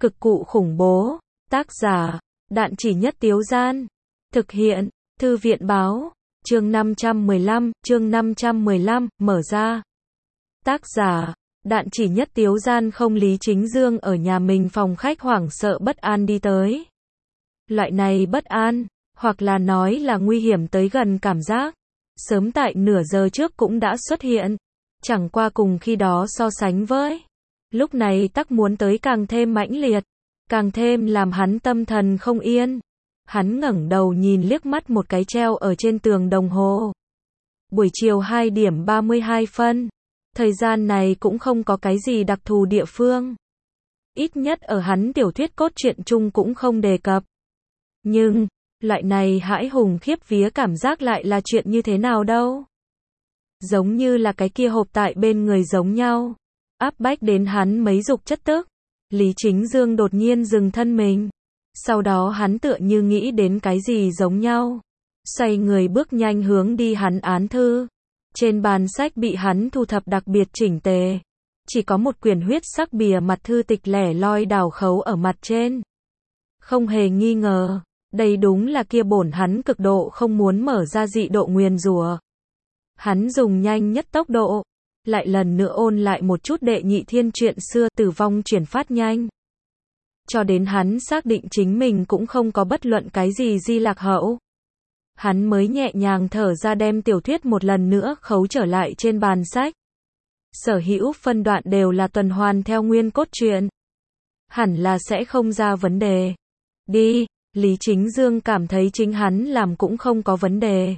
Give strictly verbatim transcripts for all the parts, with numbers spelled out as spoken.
Cực cụ khủng bố. Tác giả, Đạn Chỉ Nhất Tiếu Gian. Thực hiện, Thư viện Báo. Chương năm trăm mười lăm, chương năm trăm mười lăm, mở ra. Tác giả, Đạn Chỉ Nhất Tiếu Gian. Không, Lý Chính Dương ở nhà mình phòng khách hoảng sợ bất an đi tới. Loại này bất an, hoặc là nói là nguy hiểm tới gần cảm giác, sớm tại nửa giờ trước cũng đã xuất hiện. Chẳng qua cùng khi đó so sánh với, lúc này tắc muốn tới càng thêm mãnh liệt, càng thêm làm hắn tâm thần không yên. Hắn ngẩng đầu nhìn liếc mắt một cái treo ở trên tường đồng hồ. Buổi chiều hai điểm ba mươi hai phân. Thời gian này cũng không có cái gì đặc thù địa phương. Ít nhất ở hắn tiểu thuyết cốt truyện chung cũng không đề cập. Nhưng, loại này hãi hùng khiếp vía cảm giác lại là chuyện như thế nào đâu? Giống như là cái kia hộp tại bên người giống nhau. Áp bách đến hắn mấy dục chất tức. Lý Chính Dương đột nhiên dừng thân mình. Sau đó hắn tựa như nghĩ đến cái gì giống nhau. Xoay người bước nhanh hướng đi hắn án thư. Trên bàn sách bị hắn thu thập đặc biệt chỉnh tề. Chỉ có một quyển huyết sắc bìa mặt thư tịch lẻ loi đào khấu ở mặt trên. Không hề nghi ngờ, đây đúng là kia bổn hắn cực độ không muốn mở ra dị độ nguyền rủa. Hắn dùng nhanh nhất tốc độ, lại lần nữa ôn lại một chút đệ nhị thiên truyện xưa tử vong chuyển phát nhanh. Cho đến hắn xác định chính mình cũng không có bất luận cái gì di lạc hậu. Hắn mới nhẹ nhàng thở ra đem tiểu thuyết một lần nữa khấu trở lại trên bàn sách. Sở hữu phân đoạn đều là tuần hoàn theo nguyên cốt truyện. Hẳn là sẽ không ra vấn đề. Đi, Lý Chính Dương cảm thấy chính hắn làm cũng không có vấn đề.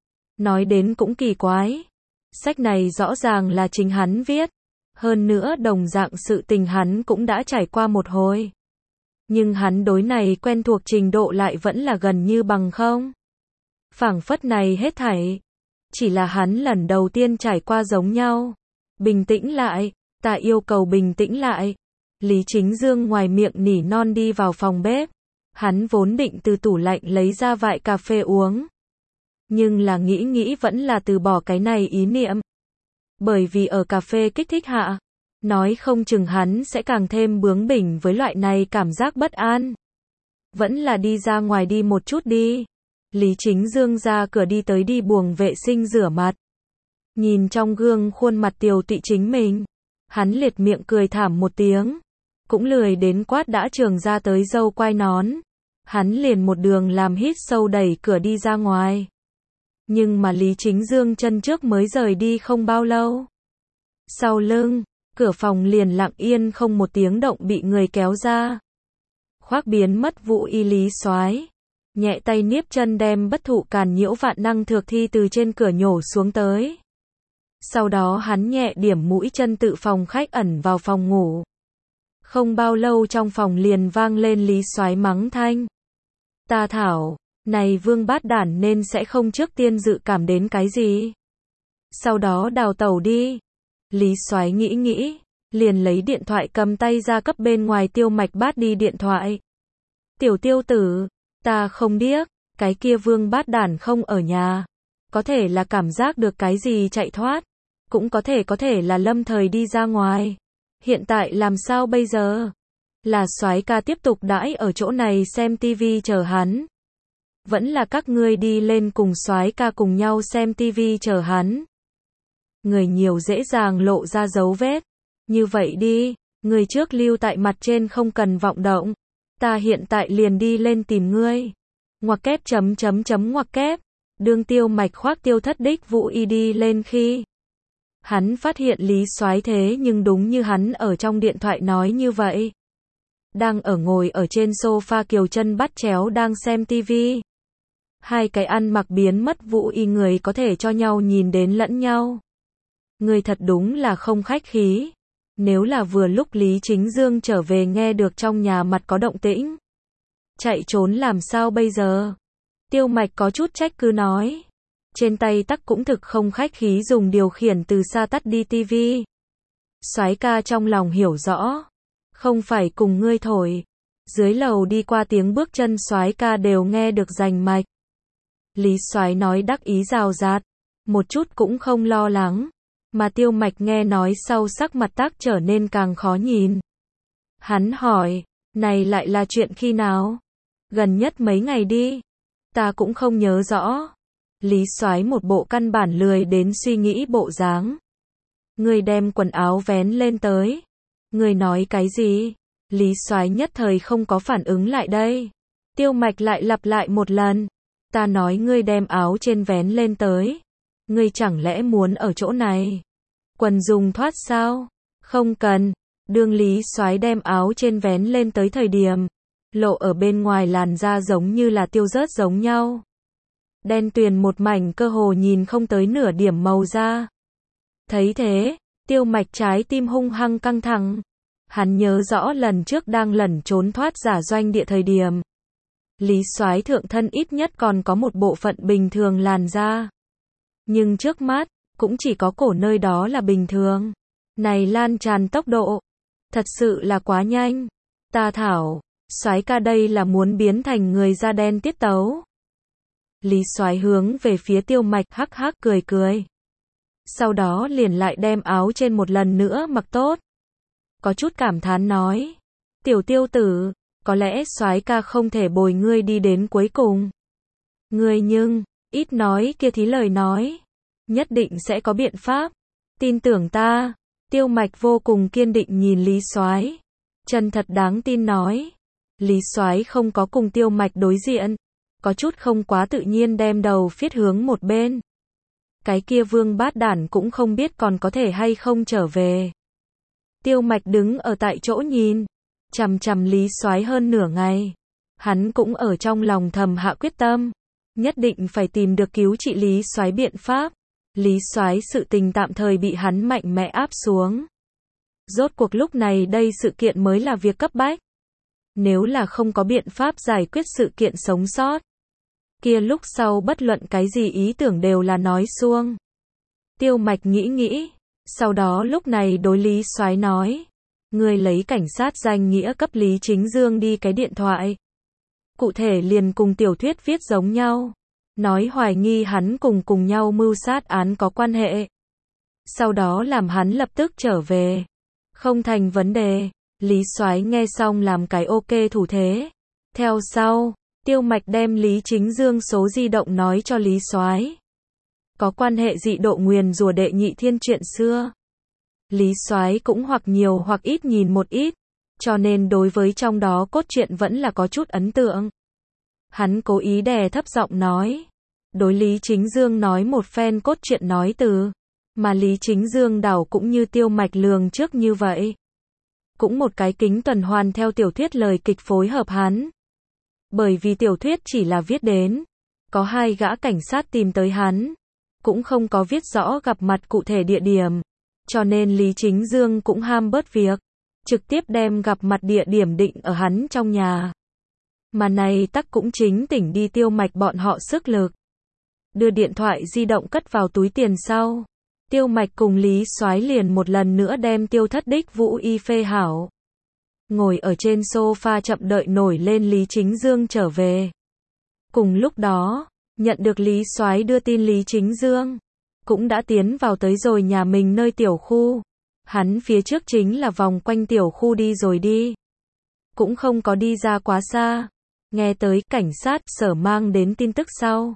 Nói đến cũng kỳ quái. Sách này rõ ràng là chính hắn viết. Hơn nữa đồng dạng sự tình hắn cũng đã trải qua một hồi. Nhưng hắn đối này quen thuộc trình độ lại vẫn là gần như bằng không. Phảng phất này hết thảy. Chỉ là hắn lần đầu tiên trải qua giống nhau. Bình tĩnh lại, ta yêu cầu bình tĩnh lại. Lý Chính Dương ngoài miệng nỉ non đi vào phòng bếp. Hắn vốn định từ tủ lạnh lấy ra vại cà phê uống. Nhưng là nghĩ nghĩ vẫn là từ bỏ cái này ý niệm. Bởi vì ở cà phê kích thích hạ, nói không chừng hắn sẽ càng thêm bướng bỉnh với loại này cảm giác bất an. Vẫn là đi ra ngoài đi một chút đi. Lý Chính Dương ra cửa đi tới đi buồng vệ sinh rửa mặt. Nhìn trong gương khuôn mặt tiều tụy chính mình. Hắn liệt miệng cười thảm một tiếng. Cũng lười đến quát đã trường ra tới râu quai nón. Hắn liền một đường làm hít sâu đẩy cửa đi ra ngoài. Nhưng mà Lý Chính Dương chân trước mới rời đi không bao lâu. Sau lưng, cửa phòng liền lặng yên không một tiếng động bị người kéo ra. Khoác biến mất Vũ Y Lý Soái, nhẹ tay niếp chân đem bất thụ càn nhiễu vạn năng thược thi từ trên cửa nhổ xuống tới. Sau đó hắn nhẹ điểm mũi chân tự phòng khách ẩn vào phòng ngủ. Không bao lâu trong phòng liền vang lên Lý Soái mắng thanh. Ta thảo, này vương bát đản nên sẽ không trước tiên dự cảm đến cái gì. Sau đó đào tẩu đi. Lý Soái nghĩ nghĩ, liền lấy điện thoại cầm tay ra cấp bên ngoài Tiêu Mạch Bát đi điện thoại. Tiểu Tiêu tử, ta không điếc, cái kia vương bát đản không ở nhà. Có thể là cảm giác được cái gì chạy thoát. Cũng có thể có thể là lâm thời đi ra ngoài. Hiện tại làm sao bây giờ? Là Soái ca tiếp tục đãi ở chỗ này xem tivi chờ hắn. Vẫn là các ngươi đi lên cùng Soái ca cùng nhau xem tivi chờ hắn. Người nhiều dễ dàng lộ ra dấu vết. Như vậy đi, người trước lưu tại mặt trên không cần vọng động. Ta hiện tại liền đi lên tìm ngươi. Ngoặc kép chấm chấm chấm ngoặc kép. Đương Tiêu Mạch khoác Tiêu Thất đích Vũ Y đi lên khi. Hắn phát hiện Lý Soái thế nhưng đúng như hắn ở trong điện thoại nói như vậy. Đang ở ngồi ở trên sofa kiều chân bắt chéo đang xem tivi. Hai cái ăn mặc biến mất Vũ Y người có thể cho nhau nhìn đến lẫn nhau. Người thật đúng là không khách khí. Nếu là vừa lúc Lý Chính Dương trở về nghe được trong nhà mặt có động tĩnh. Chạy trốn làm sao bây giờ? Tiêu Mạch có chút trách cứ nói. Trên tay tắc cũng thực không khách khí dùng điều khiển từ xa tắt đi tivi. Soái ca trong lòng hiểu rõ. Không phải cùng ngươi thổi. Dưới lầu đi qua tiếng bước chân Soái ca đều nghe được rành mạch. Lý Soái nói đắc ý rào rạt. Một chút cũng không lo lắng. Mà Tiêu Mạch nghe nói sau sắc mặt tác trở nên càng khó nhìn. Hắn hỏi, Này lại là chuyện khi nào? Gần nhất mấy ngày đi. Ta cũng không nhớ rõ. Lý Soái một bộ căn bản lười đến suy nghĩ bộ dáng. Người đem quần áo vén lên tới. Người nói cái gì? Lý Soái nhất thời không có phản ứng lại đây. Tiêu Mạch lại lặp lại một lần. Ta nói ngươi đem áo trên vén lên tới. Ngươi chẳng lẽ muốn ở chỗ này? Quần dùng thoát sao? Không cần. Đương Lý Soái đem áo trên vén lên tới thời điểm, lộ ở bên ngoài làn da giống như là tiêu rớt giống nhau. Đen tuyền một mảnh cơ hồ nhìn không tới nửa điểm màu da. Thấy thế, Tiêu Mạch trái tim hung hăng căng thẳng. Hắn nhớ rõ lần trước đang lẩn trốn thoát giả doanh địa thời điểm. Lý Soái thượng thân ít nhất còn có một bộ phận bình thường làn da. Nhưng trước mắt, cũng chỉ có cổ nơi đó là bình thường. Này lan tràn tốc độ, thật sự là quá nhanh. Ta thảo, Soái ca đây là muốn biến thành người da đen tiết tấu. Lý Soái hướng về phía Tiêu Mạch hắc hắc cười cười. Sau đó liền lại đem áo trên một lần nữa mặc tốt. Có chút cảm thán nói. Tiểu Tiêu tử, có lẽ Soái ca không thể bồi ngươi đi đến cuối cùng. Ngươi nhưng, ít nói kia thí lời nói. Nhất định sẽ có biện pháp. Tin tưởng ta. Tiêu Mạch vô cùng kiên định nhìn Lý Soái. Chân thật đáng tin nói. Lý Soái không có cùng Tiêu Mạch đối diện. Có chút không quá tự nhiên đem đầu phiết hướng một bên. Cái kia vương bát đản cũng không biết còn có thể hay không trở về. Tiêu Mạch đứng ở tại chỗ nhìn. Chằm chằm Lý Soái hơn nửa ngày. Hắn cũng ở trong lòng thầm hạ quyết tâm. Nhất định phải tìm được cứu trị Lý Soái biện pháp. Lý Soái sự tình tạm thời bị hắn mạnh mẽ áp xuống. Rốt cuộc lúc này đây sự kiện mới là việc cấp bách. Nếu là không có biện pháp giải quyết sự kiện sống sót, kia lúc sau bất luận cái gì ý tưởng đều là nói suông. Tiêu Mạch nghĩ nghĩ, sau đó lúc này đối Lý Soái nói, ngươi lấy cảnh sát danh nghĩa cấp Lý Chính Dương đi cái điện thoại. Cụ thể liền cùng tiểu thuyết viết giống nhau. Nói hoài nghi hắn cùng cùng nhau mưu sát án có quan hệ. Sau đó làm hắn lập tức trở về. Không thành vấn đề. Lý Soái nghe xong làm cái ok thủ thế. Theo sau, Tiêu Mạch đem Lý Chính Dương số di động nói cho Lý Soái. Có quan hệ dị độ nguyền rủa đệ nhị thiên chuyện xưa. Lý Soái cũng hoặc nhiều hoặc ít nhìn một ít, cho nên đối với trong đó cốt truyện vẫn là có chút ấn tượng. Hắn cố ý đè thấp giọng nói. Đối Lý Chính Dương nói một phen cốt truyện nói từ. Mà Lý Chính Dương đảo cũng như Tiêu Mạch lường trước như vậy. Cũng một cái kính tuần hoàn theo tiểu thuyết lời kịch phối hợp hắn. Bởi vì tiểu thuyết chỉ là viết đến. Có hai gã cảnh sát tìm tới hắn. Cũng không có viết rõ gặp mặt cụ thể địa điểm. Cho nên Lý Chính Dương cũng ham bớt việc. Trực tiếp đem gặp mặt địa điểm định ở hắn trong nhà. Mà này tắc cũng chính tỉnh đi Tiêu Mạch bọn họ sức lực. Đưa điện thoại di động cất vào túi tiền sau. Tiêu Mạch cùng Lý Soái liền một lần nữa đem Tiêu Thất đích vũ y phê hảo. Ngồi ở trên sofa chậm đợi nổi lên Lý Chính Dương trở về. Cùng lúc đó, nhận được Lý Soái đưa tin Lý Chính Dương. Cũng đã tiến vào tới rồi nhà mình nơi tiểu khu. Hắn phía trước chính là vòng quanh tiểu khu đi rồi đi. Cũng không có đi ra quá xa. Nghe tới cảnh sát sở mang đến tin tức sau.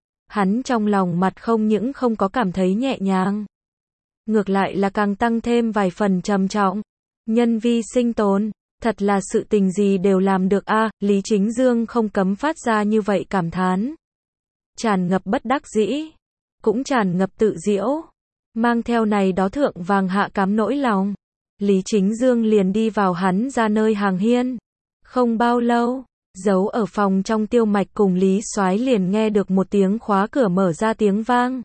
Hắn trong lòng mặt không những không có cảm thấy nhẹ nhàng. Ngược lại là càng tăng thêm vài phần trầm trọng. Nhân vi sinh tồn, thật là sự tình gì đều làm được a à, Lý Chính Dương không cấm phát ra như vậy cảm thán. Tràn ngập bất đắc dĩ. Cũng tràn ngập tự diễu. Mang theo này đó thượng vàng hạ cám nỗi lòng. Lý Chính Dương liền đi vào hắn ra nơi hàng hiên. Không bao lâu. Giấu ở phòng trong Tiêu Mạch cùng Lý Soái liền nghe được một tiếng khóa cửa mở ra tiếng vang.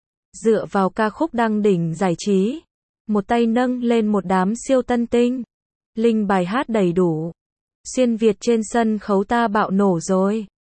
Dựa vào ca khúc đăng đỉnh giải trí. Một tay nâng lên một đám siêu tân tinh. Linh bài hát đầy đủ. Xuyên Việt trên sân khấu ta bạo nổ rồi.